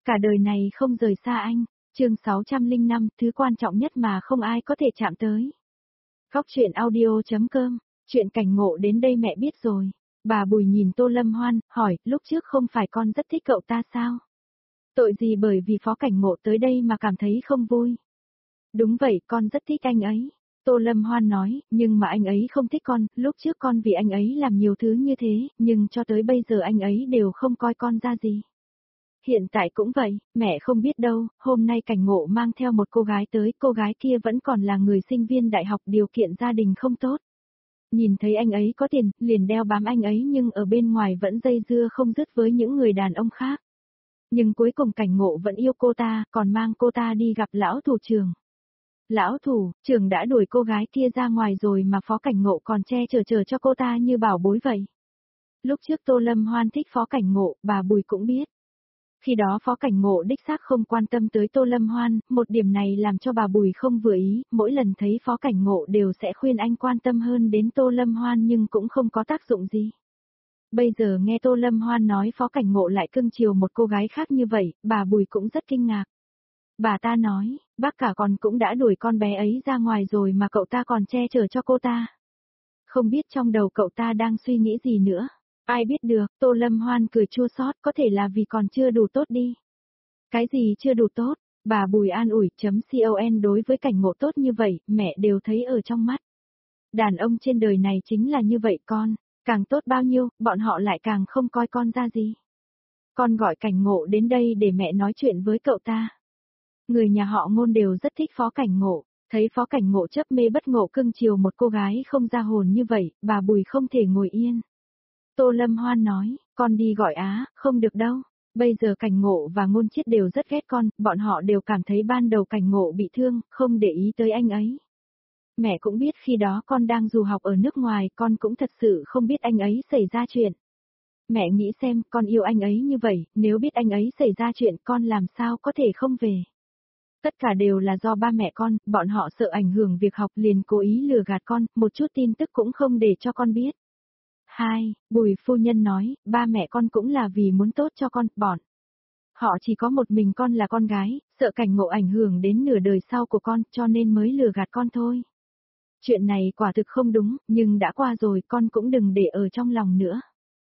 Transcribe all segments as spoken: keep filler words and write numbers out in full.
Cả đời này không rời xa anh. Chương sáu trăm lẻ năm, thứ quan trọng nhất mà không ai có thể chạm tới. Góc truyện audio chấm com, chuyện cảnh ngộ đến đây mẹ biết rồi. Bà Bùi nhìn Tô Lâm Hoan, hỏi, lúc trước không phải con rất thích cậu ta sao? Tội gì bởi vì Phó Cảnh Ngộ tới đây mà cảm thấy không vui? Đúng vậy, con rất thích anh ấy. Tô Lâm Hoan nói, nhưng mà anh ấy không thích con, lúc trước con vì anh ấy làm nhiều thứ như thế, nhưng cho tới bây giờ anh ấy đều không coi con ra gì. Hiện tại cũng vậy, mẹ không biết đâu, hôm nay Cảnh Ngộ mang theo một cô gái tới, cô gái kia vẫn còn là người sinh viên đại học, điều kiện gia đình không tốt. Nhìn thấy anh ấy có tiền, liền đeo bám anh ấy nhưng ở bên ngoài vẫn dây dưa không dứt với những người đàn ông khác. Nhưng cuối cùng Cảnh Ngộ vẫn yêu cô ta, còn mang cô ta đi gặp lão thủ trưởng. Lão thủ, trưởng đã đuổi cô gái kia ra ngoài rồi mà Phó Cảnh Ngộ còn che chở chở cho cô ta như bảo bối vậy. Lúc trước Tô Lâm Hoan thích Phó Cảnh Ngộ, bà Bùi cũng biết. Khi đó Phó Cảnh Ngộ đích xác không quan tâm tới Tô Lâm Hoan, một điểm này làm cho bà Bùi không vừa ý, mỗi lần thấy Phó Cảnh Ngộ đều sẽ khuyên anh quan tâm hơn đến Tô Lâm Hoan nhưng cũng không có tác dụng gì. Bây giờ nghe Tô Lâm Hoan nói Phó Cảnh Ngộ lại cưng chiều một cô gái khác như vậy, bà Bùi cũng rất kinh ngạc. Bà ta nói, bác cả con cũng đã đuổi con bé ấy ra ngoài rồi mà cậu ta còn che chở cho cô ta. Không biết trong đầu cậu ta đang suy nghĩ gì nữa. Ai biết được, Tô Lâm Hoan cười chua xót, có thể là vì còn chưa đủ tốt đi. Cái gì chưa đủ tốt? Bà Bùi an ủi, chấm con đối với Cảnh Ngộ tốt như vậy, mẹ đều thấy ở trong mắt. Đàn ông trên đời này chính là như vậy con, càng tốt bao nhiêu, bọn họ lại càng không coi con ra gì. Con gọi Cảnh Ngộ đến đây để mẹ nói chuyện với cậu ta. Người nhà họ Ngôn đều rất thích Phó Cảnh Ngộ, thấy Phó Cảnh Ngộ chấp mê bất ngộ cưng chiều một cô gái không ra hồn như vậy, bà Bùi không thể ngồi yên. Tô Lâm Hoan nói, con đi gọi Á, không được đâu. Bây giờ Cảnh Ngộ và Ngôn Chiết đều rất ghét con, bọn họ đều cảm thấy ban đầu Cảnh Ngộ bị thương, không để ý tới anh ấy. Mẹ cũng biết khi đó con đang du học ở nước ngoài, con cũng thật sự không biết anh ấy xảy ra chuyện. Mẹ nghĩ xem, con yêu anh ấy như vậy, nếu biết anh ấy xảy ra chuyện con làm sao có thể không về. Tất cả đều là do ba mẹ con, bọn họ sợ ảnh hưởng việc học liền cố ý lừa gạt con, một chút tin tức cũng không để cho con biết. Hai, Bùi phu nhân nói, ba mẹ con cũng là vì muốn tốt cho con, bọn. Họ chỉ có một mình con là con gái, sợ Cảnh Ngộ ảnh hưởng đến nửa đời sau của con, cho nên mới lừa gạt con thôi. Chuyện này quả thực không đúng, nhưng đã qua rồi con cũng đừng để ở trong lòng nữa.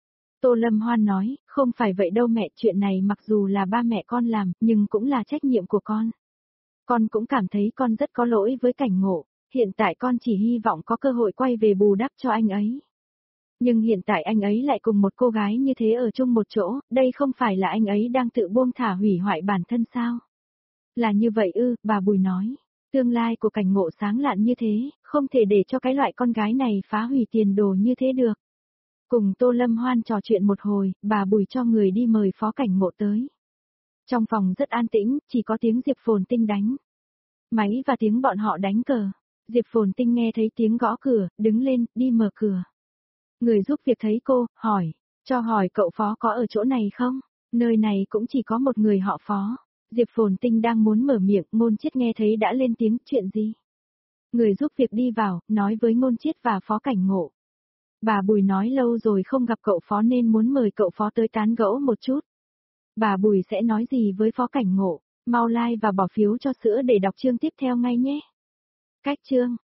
Tô Lâm Hoan nói, không phải vậy đâu mẹ, chuyện này mặc dù là ba mẹ con làm, nhưng cũng là trách nhiệm của con. Con cũng cảm thấy con rất có lỗi với Cảnh Ngộ, hiện tại con chỉ hy vọng có cơ hội quay về bù đắp cho anh ấy. Nhưng hiện tại anh ấy lại cùng một cô gái như thế ở chung một chỗ, đây không phải là anh ấy đang tự buông thả hủy hoại bản thân sao? Là như vậy ư, bà Bùi nói, tương lai của Cảnh Ngộ sáng lạn như thế, không thể để cho cái loại con gái này phá hủy tiền đồ như thế được. Cùng Tô Lâm Hoan trò chuyện một hồi, bà Bùi cho người đi mời Phó Cảnh Ngộ tới. Trong phòng rất an tĩnh, chỉ có tiếng Diệp Phồn Tinh đánh máy và tiếng bọn họ đánh cờ. Diệp Phồn Tinh nghe thấy tiếng gõ cửa, đứng lên, đi mở cửa. Người giúp việc thấy cô, hỏi, cho hỏi cậu Phó có ở chỗ này không? Nơi này cũng chỉ có một người họ Phó. Diệp Phồn Tinh đang muốn mở miệng, Ngôn Chiết nghe thấy đã lên tiếng, chuyện gì? Người giúp việc đi vào, nói với Ngôn Chiết và Phó Cảnh Ngộ. Bà Bùi nói lâu rồi không gặp cậu Phó nên muốn mời cậu Phó tới tán gẫu một chút. Bà Bùi sẽ nói gì với Phó Cảnh Ngộ? Mau like và bỏ phiếu cho sữa để đọc chương tiếp theo ngay nhé. Cách chương